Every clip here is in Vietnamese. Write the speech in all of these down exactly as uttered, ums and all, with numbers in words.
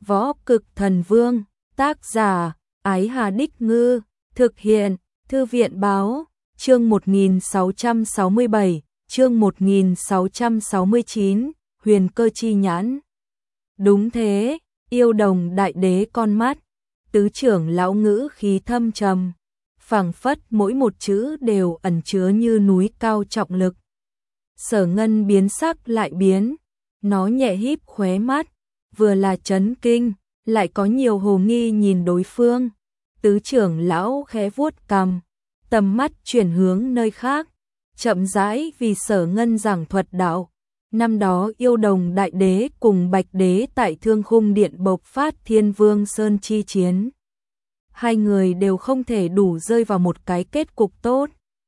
Võ Cực Thần Vương, tác giả, Ái Hà Đích Ngư, thực hiện, Thư viện Báo, chương một nghìn sáu trăm sáu mươi bảy, chương một nghìn sáu trăm sáu mươi chín, Huyền Cơ Chi Nhãn. Đúng thế, yêu đồng đại đế con mắt, tứ trưởng lão ngữ khí thâm trầm, phảng phất mỗi một chữ đều ẩn chứa như núi cao trọng lực. Sở Ngân biến sắc lại biến, nó nhẹ híp khóe mắt, vừa là chấn kinh, lại có nhiều hồ nghi nhìn đối phương. Tứ trưởng lão khẽ vuốt cằm, tầm mắt chuyển hướng nơi khác, chậm rãi vì Sở Ngân giảng thuật đạo. Năm đó yêu đồng đại đế cùng bạch đế tại Thương Khung Điện bộc phát Thiên Vương Sơn chi chiến. Hai người đều không thể đủ rơi vào một cái kết cục tốt.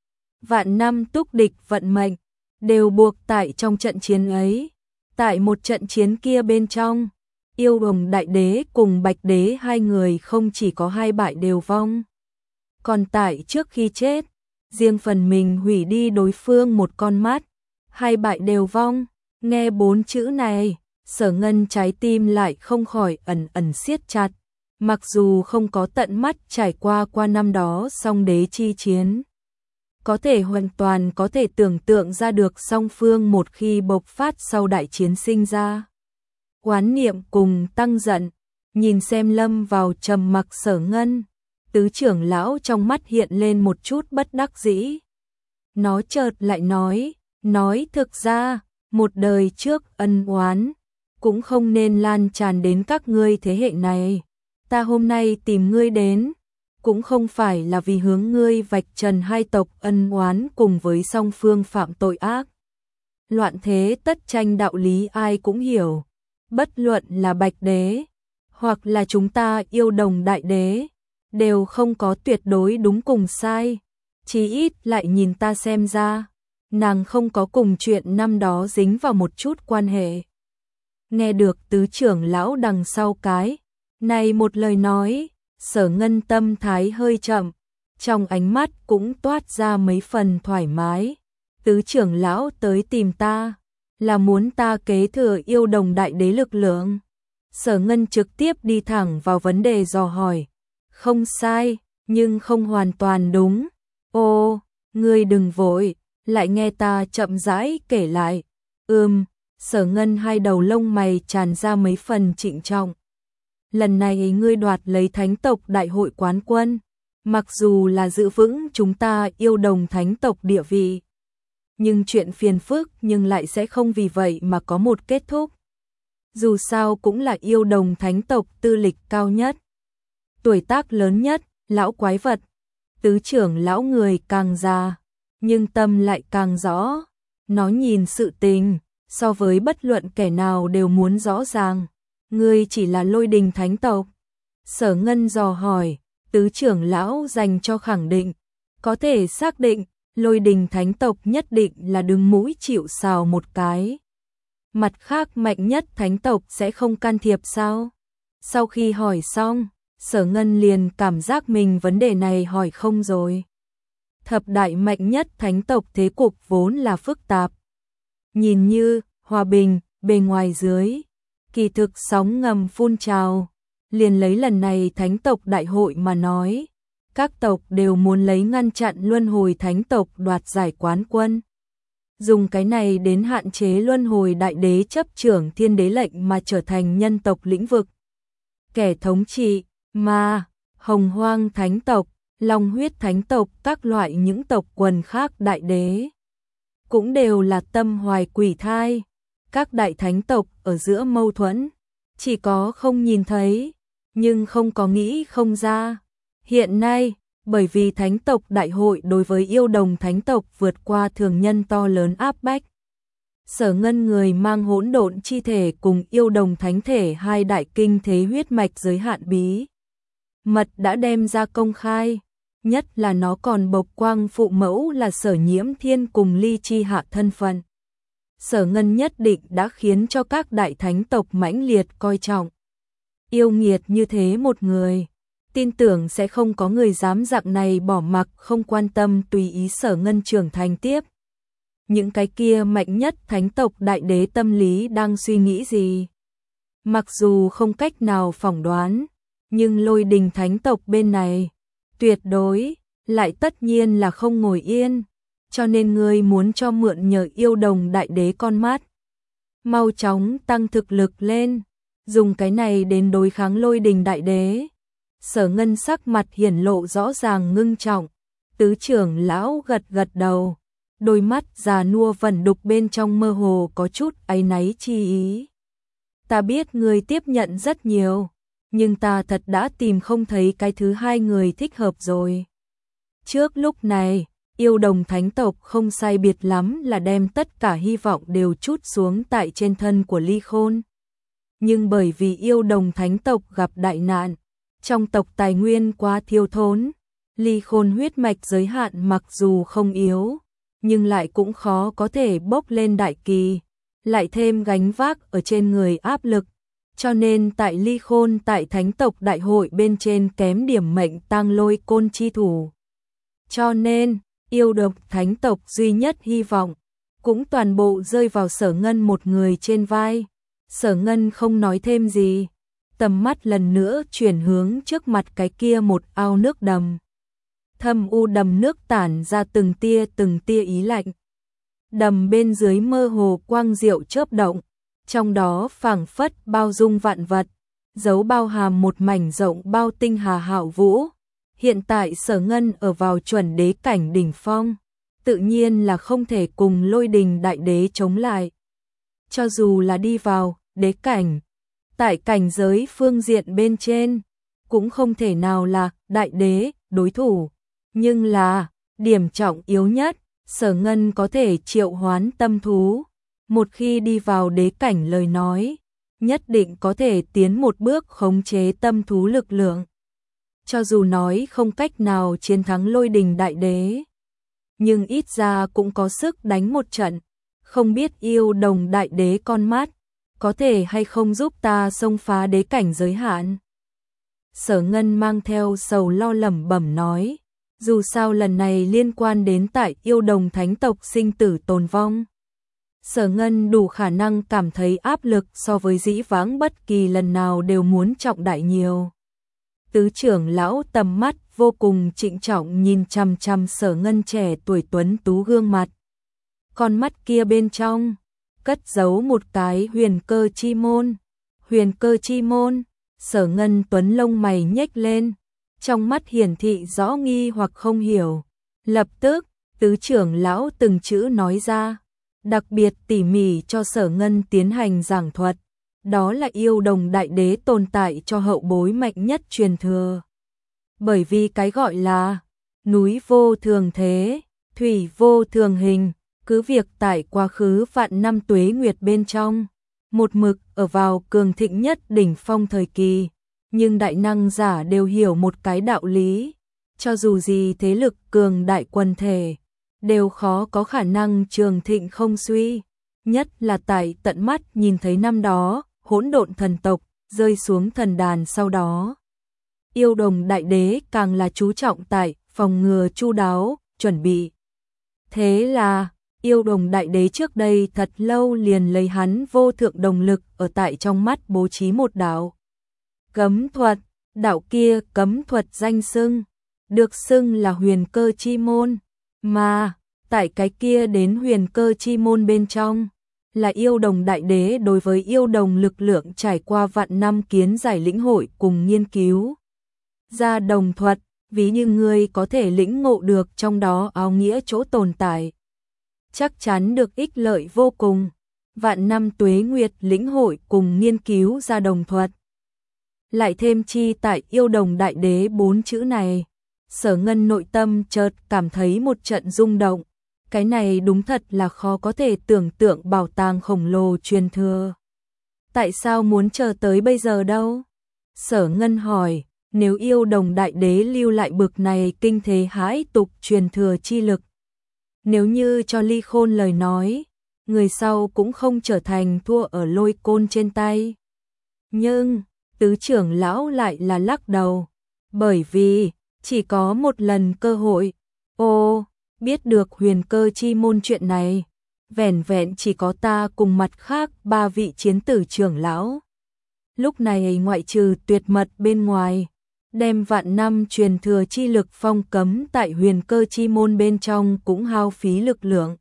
Vạn năm túc địch vận mệnh, đều buộc tại trong trận chiến ấy. Tại một trận chiến kia bên trong, yêu đồng đại đế cùng bạch đế hai người không chỉ có hai bại đều vong. Còn tại trước khi chết, riêng phần mình hủy đi đối phương một con mắt, hai bại đều vong. Nghe bốn chữ này, Sở Ngân trái tim lại không khỏi ẩn ẩn siết chặt. Mặc dù không có tận mắt trải qua qua năm đó song đế chi chiến, có thể hoàn toàn có thể tưởng tượng ra được song phương một khi bộc phát sau đại chiến sinh ra oán niệm cùng tăng giận. Nhìn xem lâm vào trầm mặc Sở Ngân, tứ trưởng lão trong mắt hiện lên một chút bất đắc dĩ. Nó chợt lại nói, nói thực ra, một đời trước ân oán cũng không nên lan tràn đến các ngươi thế hệ này. Ta hôm nay tìm ngươi đến, cũng không phải là vì hướng ngươi vạch trần hai tộc ân oán cùng với song phương phạm tội ác. Loạn thế tất tranh đạo lý ai cũng hiểu, bất luận là bạch đế, hoặc là chúng ta yêu đồng đại đế, đều không có tuyệt đối đúng cùng sai. Chí ít lại nhìn ta xem ra, nàng không có cùng chuyện năm đó dính vào một chút quan hệ. Nghe được tứ trưởng lão đằng sau cái này một lời nói, Sở Ngân tâm thái hơi chậm, trong ánh mắt cũng toát ra mấy phần thoải mái. Tứ trưởng lão tới tìm ta, là muốn ta kế thừa yêu đồng đại đế lực lượng. Sở Ngân trực tiếp đi thẳng vào vấn đề dò hỏi. Không sai, nhưng không hoàn toàn đúng. Ô, ngươi đừng vội, lại nghe ta chậm rãi kể lại. Ừm, Sở Ngân hai đầu lông mày tràn ra mấy phần trịnh trọng. Lần này ngươi đoạt lấy thánh tộc đại hội quán quân, mặc dù là giữ vững chúng ta yêu đồng thánh tộc địa vị, nhưng chuyện phiền phức nhưng lại sẽ không vì vậy mà có một kết thúc. Dù sao cũng là yêu đồng thánh tộc tư lịch cao nhất, tuổi tác lớn nhất, lão quái vật. Tứ trưởng lão người càng già, nhưng tâm lại càng rõ. Nó nhìn sự tình, so với bất luận kẻ nào đều muốn rõ ràng. Ngươi chỉ là Lôi Đình thánh tộc? Sở Ngân dò hỏi. Tứ trưởng lão dành cho khẳng định, có thể xác định Lôi Đình thánh tộc nhất định là đứng mũi chịu sào một cái. Mặt khác mạnh nhất thánh tộc sẽ không can thiệp sao? Sau khi hỏi xong, Sở Ngân liền cảm giác mình vấn đề này hỏi không rồi. Thập đại mạnh nhất thánh tộc thế cục vốn là phức tạp. Nhìn như hòa bình, bề ngoài dưới, kỳ thực sóng ngầm phun trào. Liền lấy lần này thánh tộc đại hội mà nói, các tộc đều muốn lấy ngăn chặn luân hồi thánh tộc đoạt giải quán quân. Dùng cái này đến hạn chế luân hồi đại đế chấp trưởng thiên đế lệnh mà trở thành nhân tộc lĩnh vực. Kẻ thống trị, mà, hồng hoang thánh tộc, long huyết thánh tộc, các loại những tộc quần khác đại đế, cũng đều là tâm hoài quỷ thai. Các đại thánh tộc ở giữa mâu thuẫn, chỉ có không nhìn thấy, nhưng không có nghĩ không ra. Hiện nay, bởi vì thánh tộc đại hội đối với yêu đồng thánh tộc vượt qua thường nhân to lớn áp bách. Sở Ngân người mang hỗn độn chi thể cùng yêu đồng thánh thể hai đại kinh thế huyết mạch giới hạn bí mật đã đem ra công khai, nhất là nó còn bộc quang phụ mẫu là Sở Nhiễm Thiên cùng Ly Chi Hạ thân phận. Sở Ngân nhất định đã khiến cho các đại thánh tộc mãnh liệt coi trọng. Yêu nghiệt như thế một người, tin tưởng sẽ không có người dám dạng này bỏ mặc không quan tâm tùy ý Sở Ngân trưởng thành tiếp. Những cái kia mạnh nhất thánh tộc đại đế tâm lý đang suy nghĩ gì? Mặc dù không cách nào phỏng đoán, nhưng Lôi Đình thánh tộc bên này tuyệt đối lại tất nhiên là không ngồi yên, cho nên ngươi muốn cho mượn nhờ yêu đồng đại đế con mắt. Mau chóng tăng thực lực lên, dùng cái này đến đối kháng Lôi Đình đại đế. Sở Ngân sắc mặt hiển lộ rõ ràng ngưng trọng, tứ trưởng lão gật gật đầu, đôi mắt già nua vẩn đục bên trong mơ hồ có chút áy náy chi ý. Ta biết người tiếp nhận rất nhiều, nhưng ta thật đã tìm không thấy cái thứ hai người thích hợp rồi. Trước lúc này, yêu đồng thánh tộc không sai biệt lắm là đem tất cả hy vọng đều trút xuống tại trên thân của Ly Khôn. Nhưng bởi vì yêu đồng thánh tộc gặp đại nạn, trong tộc tài nguyên quá thiếu thốn, Ly Khôn huyết mạch giới hạn mặc dù không yếu, nhưng lại cũng khó có thể bốc lên đại kỳ, lại thêm gánh vác ở trên người áp lực, cho nên tại Ly Khôn tại thánh tộc đại hội bên trên kém điểm mệnh tang Lôi Côn chi thủ. Cho nên, yêu độc thánh tộc duy nhất hy vọng, cũng toàn bộ rơi vào Sở Ngân một người trên vai. Sở Ngân không nói thêm gì, tầm mắt lần nữa chuyển hướng trước mặt cái kia một ao nước đầm. Thâm u đầm nước tản ra từng tia từng tia ý lạnh. Đầm bên dưới mơ hồ quang diệu chớp động, trong đó phảng phất bao dung vạn vật, giấu bao hàm một mảnh rộng bao tinh hà hạo vũ. Hiện tại Sở Ngân ở vào chuẩn đế cảnh đỉnh phong, tự nhiên là không thể cùng Lôi Đình đại đế chống lại. Cho dù là đi vào đế cảnh, tại cảnh giới phương diện bên trên, cũng không thể nào là đại đế đối thủ. Nhưng là, điểm trọng yếu nhất, Sở Ngân có thể triệu hoán tâm thú. Một khi đi vào đế cảnh lời nói, nhất định có thể tiến một bước khống chế tâm thú lực lượng. Cho dù nói không cách nào chiến thắng Lôi Đình đại đế, nhưng ít ra cũng có sức đánh một trận. Không biết yêu đồng đại đế con mắt, có thể hay không giúp ta xông phá đế cảnh giới hạn. Sở Ngân mang theo sầu lo lẩm bẩm nói, dù sao lần này liên quan đến tại yêu đồng thánh tộc sinh tử tồn vong. Sở Ngân đủ khả năng cảm thấy áp lực so với dĩ vãng bất kỳ lần nào đều muốn trọng đại nhiều. Tứ trưởng lão tầm mắt vô cùng trịnh trọng nhìn chằm chằm Sở Ngân trẻ tuổi tuấn tú gương mặt. Con mắt kia bên trong, cất giấu một cái huyền cơ chi môn. Huyền cơ chi môn, Sở Ngân tuấn lông mày nhếch lên, trong mắt hiển thị rõ nghi hoặc không hiểu. Lập tức, tứ trưởng lão từng chữ nói ra, đặc biệt tỉ mỉ cho Sở Ngân tiến hành giảng thuật. Đó là yêu đồng đại đế tồn tại cho hậu bối mạnh nhất truyền thừa. Bởi vì cái gọi là núi vô thường thế, thủy vô thường hình, cứ việc tại quá khứ vạn năm tuế nguyệt bên trong, một mực ở vào cường thịnh nhất đỉnh phong thời kỳ, nhưng đại năng giả đều hiểu một cái đạo lý, cho dù gì thế lực cường đại quần thể, đều khó có khả năng trường thịnh không suy, nhất là tại tận mắt nhìn thấy năm đó, hỗn độn thần tộc rơi xuống thần đàn sau đó. Yêu đồng đại đế càng là chú trọng tại phòng ngừa chu đáo, chuẩn bị. Thế là, yêu đồng đại đế trước đây thật lâu liền lấy hắn vô thượng đồng lực ở tại trong mắt bố trí một đạo cấm thuật, đạo kia cấm thuật danh xưng, được xưng là huyền cơ chi môn, mà tại cái kia đến huyền cơ chi môn bên trong, là yêu đồng đại đế đối với yêu đồng lực lượng trải qua vạn năm kiến giải lĩnh hội cùng nghiên cứu. Ra đồng thuật, ví như ngươi có thể lĩnh ngộ được trong đó áo nghĩa chỗ tồn tại, chắc chắn được ích lợi vô cùng. Vạn năm tuế nguyệt lĩnh hội cùng nghiên cứu ra đồng thuật. Lại thêm chi tại yêu đồng đại đế bốn chữ này, Sở Ngân nội tâm chợt cảm thấy một trận rung động. Cái này đúng thật là khó có thể tưởng tượng bảo tàng khổng lồ truyền thừa. Tại sao muốn chờ tới bây giờ đâu? Sở Ngân hỏi, nếu yêu đồng đại đế lưu lại bực này kinh thế hãi tục truyền thừa chi lực, nếu như cho Ly Khôn lời nói, người sau cũng không trở thành thua ở Lôi Côn trên tay. Nhưng, tứ trưởng lão lại là lắc đầu, bởi vì chỉ có một lần cơ hội. Ô, biết được huyền cơ chi môn chuyện này, vẻn vẹn chỉ có ta cùng mặt khác ba vị chiến tử trưởng lão. Lúc này ngoại trừ tuyệt mật bên ngoài, đem vạn năm truyền thừa chi lực phong cấm tại huyền cơ chi môn bên trong cũng hao phí lực lượng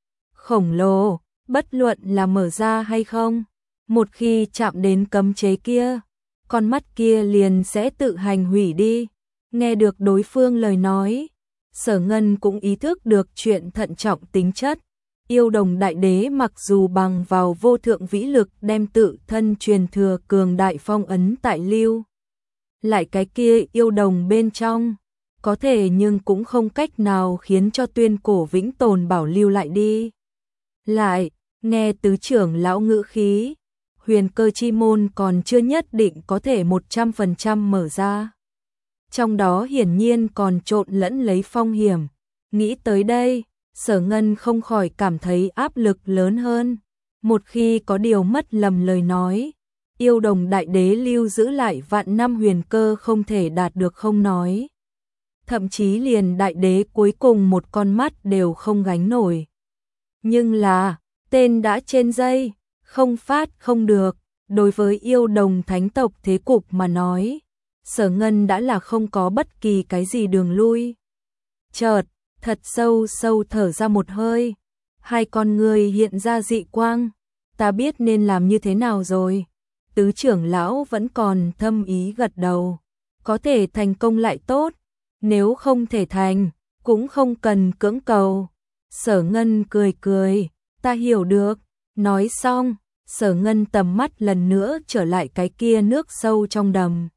khổng lồ, bất luận là mở ra hay không. Một khi chạm đến cấm chế kia, con mắt kia liền sẽ tự hành hủy đi. Nghe được đối phương lời nói, Sở Ngân cũng ý thức được chuyện thận trọng tính chất. Yêu đồng đại đế mặc dù bằng vào vô thượng vĩ lực đem tự thân truyền thừa cường đại phong ấn tại lưu lại cái kia yêu đồng bên trong, có thể nhưng cũng không cách nào khiến cho tuyên cổ vĩnh tồn bảo lưu lại đi. Lại, nghe tứ trưởng lão ngữ khí, huyền cơ chi môn còn chưa nhất định có thể một trăm phần trăm mở ra. Trong đó hiển nhiên còn trộn lẫn lấy phong hiểm. Nghĩ tới đây, Sở Ngân không khỏi cảm thấy áp lực lớn hơn. Một khi có điều mất lầm lời nói, yêu đồng đại đế lưu giữ lại vạn năm huyền cơ không thể đạt được không nói. Thậm chí liền đại đế cuối cùng một con mắt đều không gánh nổi. Nhưng là, tên đã trên dây, không phát không được. Đối với yêu đồng thánh tộc thế cục mà nói, Sở Ngân đã là không có bất kỳ cái gì đường lui. Chợt, thật sâu sâu thở ra một hơi, hai con người hiện ra dị quang, ta biết nên làm như thế nào rồi. Tứ trưởng lão vẫn còn thâm ý gật đầu, có thể thành công lại tốt, nếu không thể thành, cũng không cần cưỡng cầu. Sở Ngân cười cười, ta hiểu được. Nói xong, Sở Ngân tầm mắt lần nữa trở lại cái kia nước sâu trong đầm.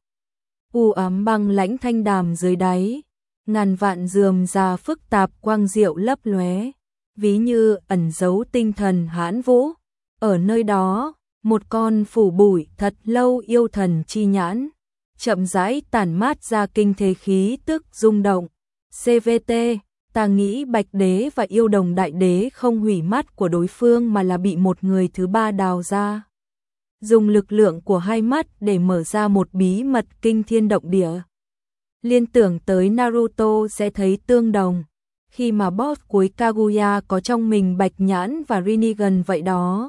U ám băng lãnh thanh đàm dưới đáy, ngàn vạn rườm rà phức tạp quang diệu lấp lóe, ví như ẩn giấu tinh thần hãn vũ. Ở nơi đó, một con phủ bụi thật lâu yêu thần chi nhãn, chậm rãi tản mát ra kinh thế khí tức rung động. xê vê tê, ta nghĩ Bạch Đế và yêu đồng đại đế không hủy mắt của đối phương mà là bị một người thứ ba đào ra. Dùng lực lượng của hai mắt để mở ra một bí mật kinh thiên động địa. Liên tưởng tới Naruto sẽ thấy tương đồng, khi mà boss cuối Kaguya có trong mình Bạch Nhãn và Rinnegan vậy đó.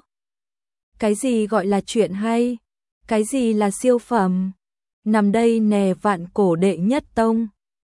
Cái gì gọi là chuyện hay? Cái gì là siêu phẩm? Nằm đây nè vạn cổ đệ nhất tông.